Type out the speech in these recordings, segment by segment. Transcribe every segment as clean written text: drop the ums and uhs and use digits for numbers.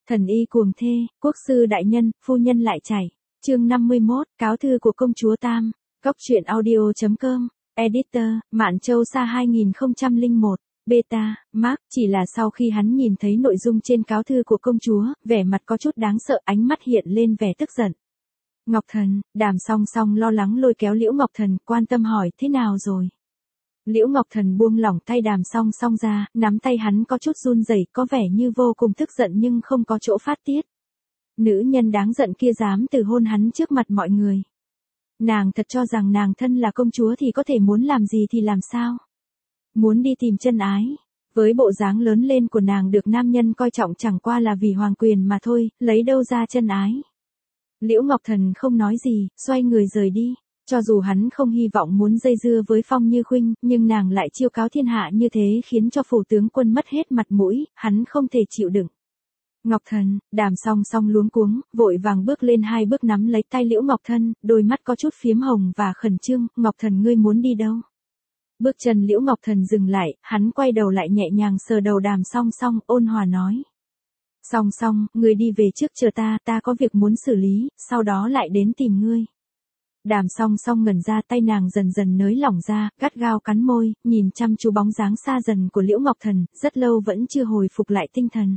Thần y cuồng thê, quốc sư đại nhân, phu nhân lại chảy. Chương 51, cáo thư của công chúa Tam. Góc truyện audio.com. Editor, Mạn Châu Sa 2001. Beta, Mark, chỉ là sau khi hắn nhìn thấy nội dung trên cáo thư của công chúa, vẻ mặt có chút đáng sợ, ánh mắt hiện lên vẻ tức giận. Ngọc Thần, Đàm Song Song lo lắng lôi kéo Liễu Ngọc Thần, quan tâm hỏi thế nào rồi. Liễu Ngọc Thần buông lỏng tay Đàm Song Song ra, nắm tay hắn có chút run rẩy, có vẻ như vô cùng tức giận nhưng không có chỗ phát tiết. Nữ nhân đáng giận kia dám từ hôn hắn trước mặt mọi người. Nàng thật cho rằng nàng thân là công chúa thì có thể muốn làm gì thì làm sao. Muốn đi tìm chân ái. Với bộ dáng lớn lên của nàng được nam nhân coi trọng chẳng qua là vì hoàng quyền mà thôi, lấy đâu ra chân ái. Liễu Ngọc Thần không nói gì, xoay người rời đi. Cho dù hắn không hy vọng muốn dây dưa với Phong Như Khuynh, nhưng nàng lại chiêu cáo thiên hạ như thế khiến cho phủ tướng quân mất hết mặt mũi, hắn không thể chịu đựng. Ngọc Thần, Đàm Song Song luống cuống, vội vàng bước lên 2 bước nắm lấy tay Liễu Ngọc Thần, đôi mắt có chút phiếm hồng và khẩn trương, Ngọc Thần ngươi muốn đi đâu? Bước chân Liễu Ngọc Thần dừng lại, hắn quay đầu lại nhẹ nhàng sờ đầu Đàm Song Song, ôn hòa nói. Song Song, ngươi đi về trước chờ ta có việc muốn xử lý, sau đó lại đến tìm ngươi. Đàm Song Song ngẩn ra, tay nàng dần dần nới lỏng ra, gắt gao cắn môi, nhìn chăm chú bóng dáng xa dần của Liễu Ngọc Thần, rất lâu vẫn chưa hồi phục lại tinh thần.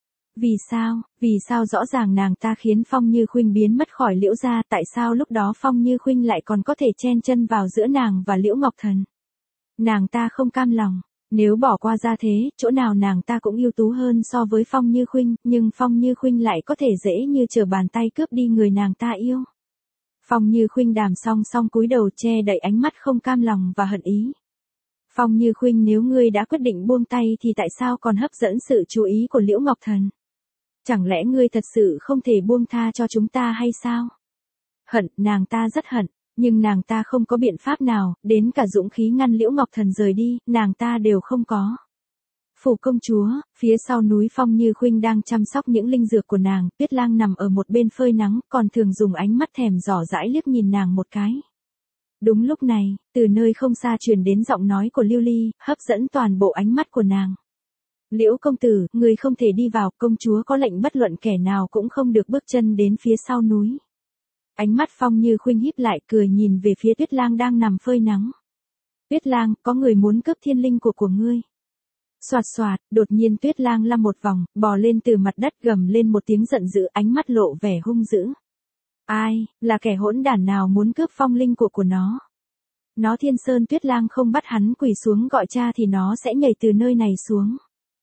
Vì sao rõ ràng nàng ta khiến Phong Như Khuynh biến mất khỏi Liễu gia, tại sao lúc đó Phong Như Khuynh lại còn có thể chen chân vào giữa nàng và Liễu Ngọc Thần? Nàng ta không cam lòng, nếu bỏ qua ra thế, chỗ nào nàng ta cũng ưu tú hơn so với Phong Như Khuynh, nhưng Phong Như Khuynh lại có thể dễ như trở bàn tay cướp đi người nàng ta yêu. Phong Như Khuynh Đàm Song Song cúi đầu che đậy ánh mắt không cam lòng và hận ý. Phong Như Khuynh, nếu ngươi đã quyết định buông tay thì tại sao còn hấp dẫn sự chú ý của Liễu Ngọc Thần? Chẳng lẽ ngươi thật sự không thể buông tha cho chúng ta hay sao? Hận, nàng ta rất hận, nhưng nàng ta không có biện pháp nào, đến cả dũng khí ngăn Liễu Ngọc Thần rời đi, nàng ta đều không có. Phủ công chúa, phía sau núi Phong Như Khuynh đang chăm sóc những linh dược của nàng, Tuyết Lang nằm ở một bên phơi nắng, còn thường dùng ánh mắt thèm dò dãi liếc nhìn nàng một cái. Đúng lúc này, từ nơi không xa truyền đến giọng nói của Lưu Ly, hấp dẫn toàn bộ ánh mắt của nàng. Liễu công tử, người không thể đi vào, công chúa có lệnh bất luận kẻ nào cũng không được bước chân đến phía sau núi. Ánh mắt Phong Như Khuynh híp lại, cười nhìn về phía Tuyết Lang đang nằm phơi nắng. Tuyết Lang, có người muốn cướp thiên linh của ngươi. Soạt soạt, đột nhiên Tuyết Lang lăn một vòng, bò lên từ mặt đất, gầm lên một tiếng giận dữ, ánh mắt lộ vẻ hung dữ. Ai, là kẻ hỗn đản nào muốn cướp phong linh của nó? Nó Thiên Sơn Tuyết Lang không bắt hắn quỳ xuống gọi cha thì nó sẽ nhảy từ nơi này xuống.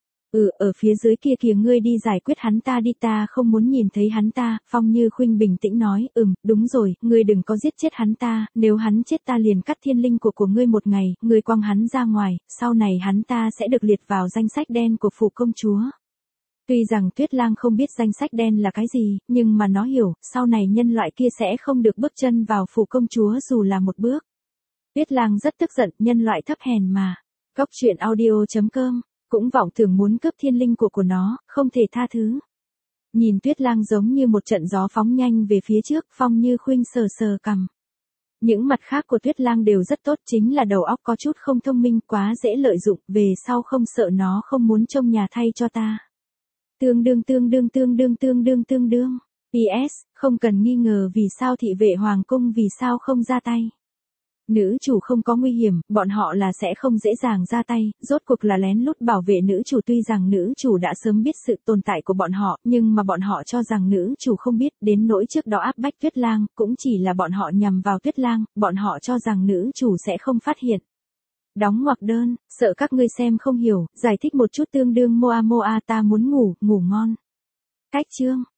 Ở phía dưới kia kìa, ngươi đi giải quyết hắn ta đi, ta không muốn nhìn thấy hắn ta. Phong Như Khuynh bình tĩnh nói, đúng rồi, ngươi đừng có giết chết hắn ta, nếu hắn chết ta liền cắt thiên linh của ngươi một ngày, ngươi quăng hắn ra ngoài, sau này hắn ta sẽ được liệt vào danh sách đen của phủ công chúa. Tuy rằng Tuyết Lang không biết danh sách đen là cái gì, nhưng mà nó hiểu, sau này nhân loại kia sẽ không được bước chân vào phủ công chúa dù là một bước. Tuyết Lang rất tức giận, nhân loại thấp hèn mà. Góc truyện audio.com. Cũng vọng tưởng muốn cướp thiên linh của nó, không thể tha thứ. Nhìn Tuyết Lang giống như một trận gió phóng nhanh về phía trước, Phong Như Khuynh sờ sờ cằm. Những mặt khác của Tuyết Lang đều rất tốt, chính là đầu óc có chút không thông minh, quá dễ lợi dụng, về sau không sợ nó không muốn trông nhà thay cho ta. Tương đương. PS, không cần nghi ngờ vì sao thị vệ hoàng cung vì sao không ra tay. Nữ chủ không có nguy hiểm, bọn họ là sẽ không dễ dàng ra tay, rốt cuộc là lén lút bảo vệ nữ chủ, tuy rằng nữ chủ đã sớm biết sự tồn tại của bọn họ, nhưng mà bọn họ cho rằng nữ chủ không biết, đến nỗi trước đó áp bách Tuyết Lang, cũng chỉ là bọn họ nhằm vào Tuyết Lang, bọn họ cho rằng nữ chủ sẽ không phát hiện. Đóng ngoặc đơn, sợ các ngươi xem không hiểu, giải thích một chút tương đương moa ta muốn ngủ ngon. Cách chương.